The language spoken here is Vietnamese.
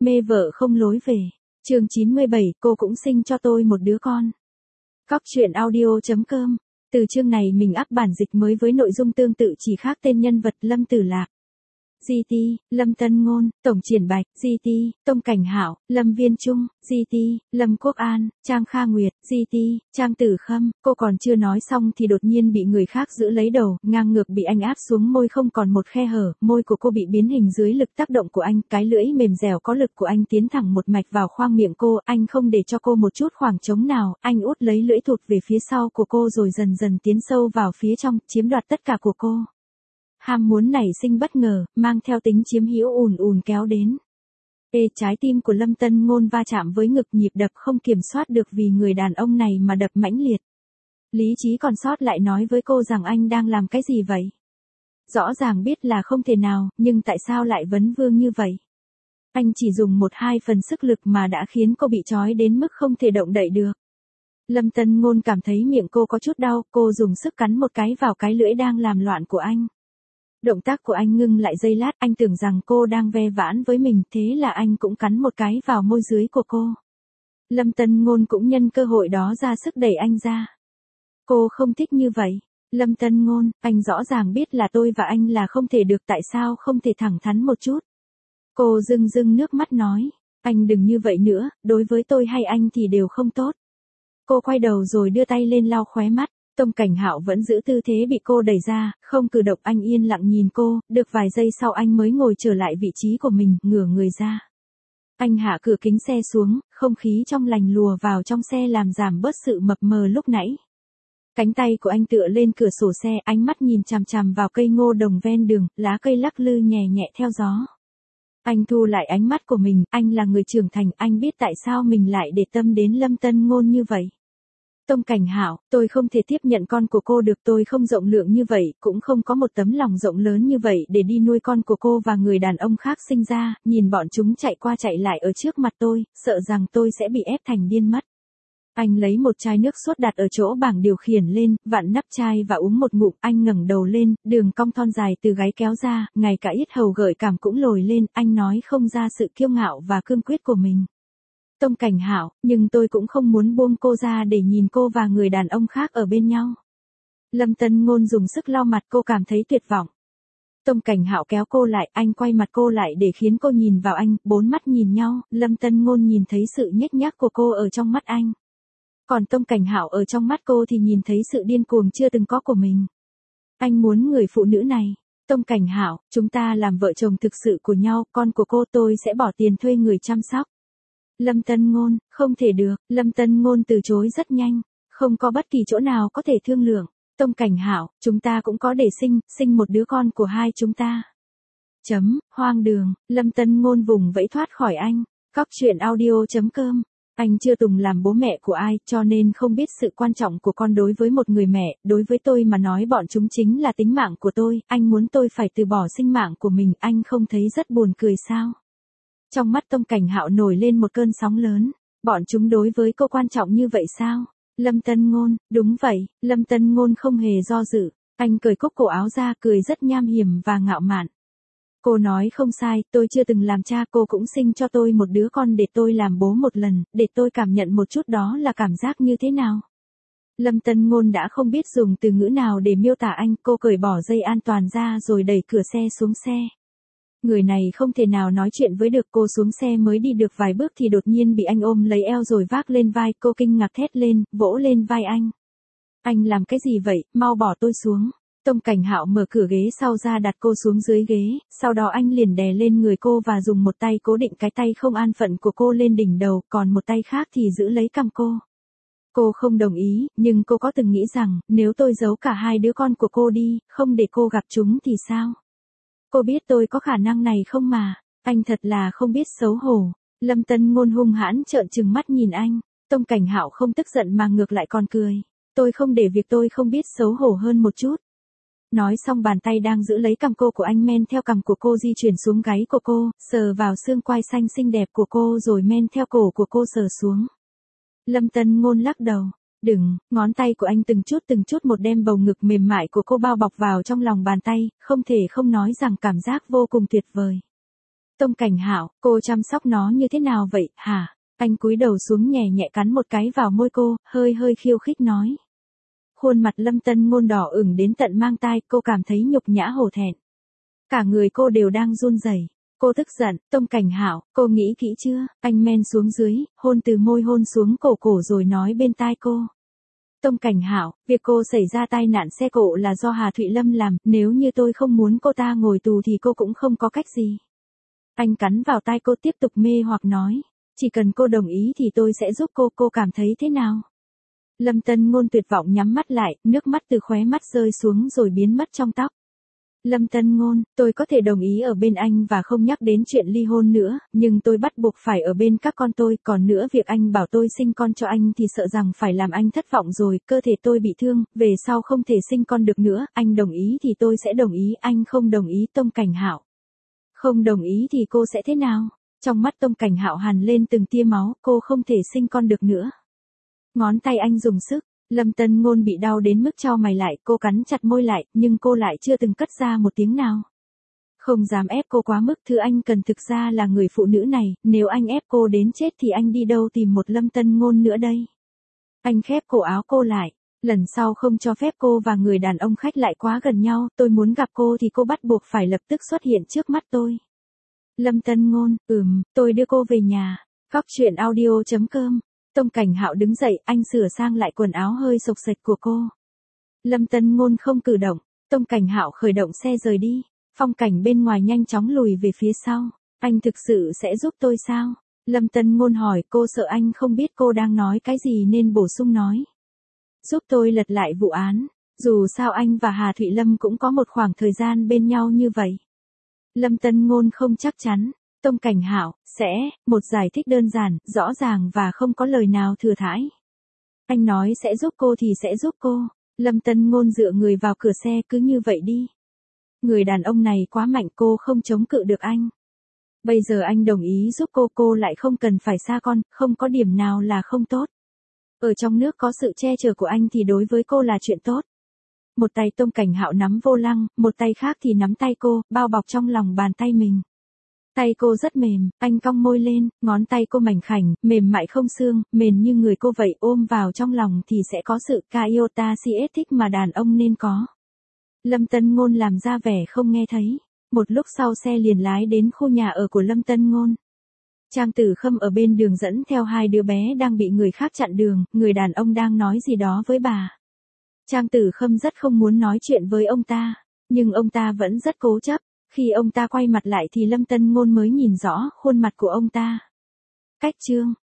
Mê vợ không lối về. Chương 97, cô cũng sinh cho tôi một đứa con. Cóc truyện audio.com. Từ chương này mình up bản dịch mới với nội dung tương tự chỉ khác tên nhân vật Lâm Tử Lạc. GT, Lâm Tân Ngôn, Tổng Triển Bạch, GT, Tông Cảnh Hạo, Lâm Viên Trung, GT, Lâm Quốc An, Trang Kha Nguyệt, GT, Trang Tử Khâm. Cô còn chưa nói xong thì đột nhiên bị người khác giữ lấy đầu, ngang ngược bị anh áp xuống môi không còn một khe hở, môi của cô bị biến hình dưới lực tác động của anh, cái lưỡi mềm dẻo có lực của anh tiến thẳng một mạch vào khoang miệng cô, anh không để cho cô một chút khoảng trống nào, anh út lấy lưỡi thụt về phía sau của cô rồi dần dần tiến sâu vào phía trong, chiếm đoạt tất cả của cô. Ham muốn nảy sinh bất ngờ, mang theo tính chiếm hữu ùn ùn kéo đến. Trái tim của Lâm Tân Ngôn va chạm với ngực, nhịp đập không kiểm soát được vì người đàn ông này mà đập mãnh liệt. Lý trí còn sót lại nói với cô rằng anh đang làm cái gì vậy? Rõ ràng biết là không thể nào, nhưng tại sao lại vấn vương như vậy? Anh chỉ dùng 1-2 phần sức lực mà đã khiến cô bị trói đến mức không thể động đậy được. Lâm Tân Ngôn cảm thấy miệng cô có chút đau, cô dùng sức cắn một cái vào cái lưỡi đang làm loạn của anh. Động tác của anh ngưng lại giây lát, anh tưởng rằng cô đang ve vãn với mình, thế là anh cũng cắn một cái vào môi dưới của cô. Lâm Tân Ngôn cũng nhân cơ hội đó ra sức đẩy anh ra. Cô không thích như vậy. Lâm Tân Ngôn, anh rõ ràng biết là tôi và anh là không thể được, tại sao không thể thẳng thắn một chút? Cô rưng rưng nước mắt nói, anh đừng như vậy nữa, đối với tôi hay anh thì đều không tốt. Cô quay đầu rồi đưa tay lên lau khóe mắt. Tông Cảnh Hạo vẫn giữ tư thế bị cô đẩy ra, không cử động, anh yên lặng nhìn cô, được vài giây sau anh mới ngồi trở lại vị trí của mình, ngửa người ra. Anh hạ cửa kính xe xuống, không khí trong lành lùa vào trong xe làm giảm bớt sự mập mờ lúc nãy. Cánh tay của anh tựa lên cửa sổ xe, ánh mắt nhìn chằm chằm vào cây ngô đồng ven đường, lá cây lắc lư nhẹ nhẹ theo gió. Anh thu lại ánh mắt của mình, anh là người trưởng thành, anh biết tại sao mình lại để tâm đến Lâm Tân Ngôn như vậy. Tông Cảnh Hạo, tôi không thể tiếp nhận con của cô được, tôi không rộng lượng như vậy, cũng không có một tấm lòng rộng lớn như vậy để đi nuôi con của cô và người đàn ông khác sinh ra, nhìn bọn chúng chạy qua chạy lại ở trước mặt tôi, sợ rằng tôi sẽ bị ép thành điên mất. Anh lấy một chai nước sốt đặt ở chỗ bảng điều khiển lên, vặn nắp chai và uống một ngụm, anh ngẩng đầu lên, đường cong thon dài từ gáy kéo ra, ngay cả yết hầu gợi cảm cũng lồi lên, anh nói không ra sự kiêu ngạo và cương quyết của mình. Tông Cảnh Hạo, nhưng tôi cũng không muốn buông cô ra để nhìn cô và người đàn ông khác ở bên nhau. Lâm Tân Ngôn dùng sức lau mặt, cô cảm thấy tuyệt vọng. Tông Cảnh Hạo kéo cô lại, anh quay mặt cô lại để khiến cô nhìn vào anh, bốn mắt nhìn nhau, Lâm Tân Ngôn nhìn thấy sự nhếch nhác của cô ở trong mắt anh. Còn Tông Cảnh Hạo ở trong mắt cô thì nhìn thấy sự điên cuồng chưa từng có của mình. Anh muốn người phụ nữ này. Tông Cảnh Hạo, chúng ta làm vợ chồng thực sự của nhau, con của cô tôi sẽ bỏ tiền thuê người chăm sóc. Lâm Tân Ngôn, không thể được, Lâm Tân Ngôn từ chối rất nhanh, không có bất kỳ chỗ nào có thể thương lượng. Tông Cảnh Hạo, chúng ta cũng có để sinh một đứa con của hai chúng ta. Hoang đường, Lâm Tân Ngôn vùng vẫy thoát khỏi anh. Cóc truyện audio.com. Anh chưa từng làm bố mẹ của ai, cho nên không biết sự quan trọng của con đối với một người mẹ, đối với tôi mà nói bọn chúng chính là tính mạng của tôi, anh muốn tôi phải từ bỏ sinh mạng của mình, anh không thấy rất buồn cười sao? Trong mắt Tông Cảnh Hạo nổi lên một cơn sóng lớn, bọn chúng đối với cô quan trọng như vậy sao? Lâm Tân Ngôn, đúng vậy, Lâm Tân Ngôn không hề do dự, anh cởi cúc cổ áo ra cười rất nham hiểm và ngạo mạn. Cô nói không sai, tôi chưa từng làm cha, cô cũng sinh cho tôi một đứa con để tôi làm bố một lần, để tôi cảm nhận một chút đó là cảm giác như thế nào. Lâm Tân Ngôn đã không biết dùng từ ngữ nào để miêu tả anh, cô cởi bỏ dây an toàn ra rồi đẩy cửa xe xuống xe. Người này không thể nào nói chuyện với được, cô xuống xe mới đi được vài bước thì đột nhiên bị anh ôm lấy eo rồi vác lên vai, cô kinh ngạc thét lên, vỗ lên vai anh. Anh làm cái gì vậy, mau bỏ tôi xuống. Tông Cảnh Hạo mở cửa ghế sau ra đặt cô xuống dưới ghế, sau đó anh liền đè lên người cô và dùng một tay cố định cái tay không an phận của cô lên đỉnh đầu, còn một tay khác thì giữ lấy cằm cô. Cô không đồng ý, nhưng cô có từng nghĩ rằng, nếu tôi giấu cả hai đứa con của cô đi, không để cô gặp chúng thì sao? Cô biết tôi có khả năng này không mà, anh thật là không biết xấu hổ. Lâm Tân Ngôn hung hãn trợn trừng mắt nhìn anh, Tông Cảnh Hạo không tức giận mà ngược lại còn cười. Tôi không để việc tôi không biết xấu hổ hơn một chút. Nói xong bàn tay đang giữ lấy cằm cô của anh men theo cằm của cô di chuyển xuống gáy của cô, sờ vào xương quai xanh xinh đẹp của cô rồi men theo cổ của cô sờ xuống. Lâm Tân Ngôn lắc đầu. Đừng, ngón tay của anh từng chút một đem bầu ngực mềm mại của cô bao bọc vào trong lòng bàn tay, không thể không nói rằng cảm giác vô cùng tuyệt vời. Tông Cảnh Hạo, cô chăm sóc nó như thế nào vậy, hả? Anh cúi đầu xuống nhẹ nhẹ cắn một cái vào môi cô, hơi hơi khiêu khích nói. Khuôn mặt Lâm Tân Ngôn đỏ ửng đến tận mang tai, cô cảm thấy nhục nhã hổ thẹn. Cả người cô đều đang run rẩy. Cô tức giận, Tông Cảnh Hạo, cô nghĩ kỹ chưa? Anh men xuống dưới, hôn từ môi hôn xuống cổ rồi nói bên tai cô. Tông Cảnh Hạo, việc cô xảy ra tai nạn xe cộ là do Hà Thụy Lâm làm, nếu như tôi không muốn cô ta ngồi tù thì cô cũng không có cách gì. Anh cắn vào tai cô tiếp tục mê hoặc nói, chỉ cần cô đồng ý thì tôi sẽ giúp cô cảm thấy thế nào? Lâm Tân Ngôn tuyệt vọng nhắm mắt lại, nước mắt từ khóe mắt rơi xuống rồi biến mất trong tóc. Lâm Tân Ngôn, tôi có thể đồng ý ở bên anh và không nhắc đến chuyện ly hôn nữa, nhưng tôi bắt buộc phải ở bên các con tôi, còn nữa việc anh bảo tôi sinh con cho anh thì sợ rằng phải làm anh thất vọng rồi, cơ thể tôi bị thương, về sau không thể sinh con được nữa, anh đồng ý thì tôi sẽ đồng ý, anh không đồng ý. Tông Cảnh Hạo. Không đồng ý thì cô sẽ thế nào? Trong mắt Tông Cảnh Hạo hằn lên từng tia máu, cô không thể sinh con được nữa. Ngón tay anh dùng sức. Lâm Tân Ngôn bị đau đến mức chau mày lại, cô cắn chặt môi lại, nhưng cô lại chưa từng cất ra một tiếng nào. Không dám ép cô quá mức, thứ anh cần thực ra là người phụ nữ này, nếu anh ép cô đến chết thì anh đi đâu tìm một Lâm Tân Ngôn nữa đây. Anh khép cổ áo cô lại, lần sau không cho phép cô và người đàn ông khách lại quá gần nhau, tôi muốn gặp cô thì cô bắt buộc phải lập tức xuất hiện trước mắt tôi. Lâm Tân Ngôn, tôi đưa cô về nhà. Góc truyện audio.com. Tông Cảnh Hạo đứng dậy, anh sửa sang lại quần áo hơi xộc xệch của cô. Lâm Tân Ngôn không cử động, Tông Cảnh Hạo khởi động xe rời đi. Phong cảnh bên ngoài nhanh chóng lùi về phía sau. Anh thực sự sẽ giúp tôi sao? Lâm Tân Ngôn hỏi, cô sợ anh không biết cô đang nói cái gì nên bổ sung nói. Giúp tôi lật lại vụ án, dù sao anh và Hà Thụy Lâm cũng có một khoảng thời gian bên nhau như vậy. Lâm Tân Ngôn không chắc chắn. Tông Cảnh Hạo, một giải thích đơn giản, rõ ràng và không có lời nào thừa thãi. Anh nói sẽ giúp cô thì sẽ giúp cô. Lâm Tân Ngôn dựa người vào cửa xe, cứ như vậy đi. Người đàn ông này quá mạnh, cô không chống cự được anh. Bây giờ anh đồng ý giúp cô lại không cần phải xa con, không có điểm nào là không tốt. Ở trong nước có sự che chở của anh thì đối với cô là chuyện tốt. Một tay Tông Cảnh Hạo nắm vô lăng, một tay khác thì nắm tay cô, bao bọc trong lòng bàn tay mình. Tay cô rất mềm, anh cong môi lên, ngón tay cô mảnh khảnh, mềm mại không xương, mềm như người cô vậy, ôm vào trong lòng thì sẽ có sự iota thích mà đàn ông nên có. Lâm Tân Ngôn làm ra vẻ không nghe thấy. Một lúc sau xe liền lái đến khu nhà ở của Lâm Tân Ngôn. Trang Tử Khâm ở bên đường dẫn theo hai đứa bé đang bị người khác chặn đường, người đàn ông đang nói gì đó với bà. Trang Tử Khâm rất không muốn nói chuyện với ông ta, nhưng ông ta vẫn rất cố chấp. Khi ông ta quay mặt lại thì Lâm Tân Ngôn mới nhìn rõ khuôn mặt của ông ta. Cách chương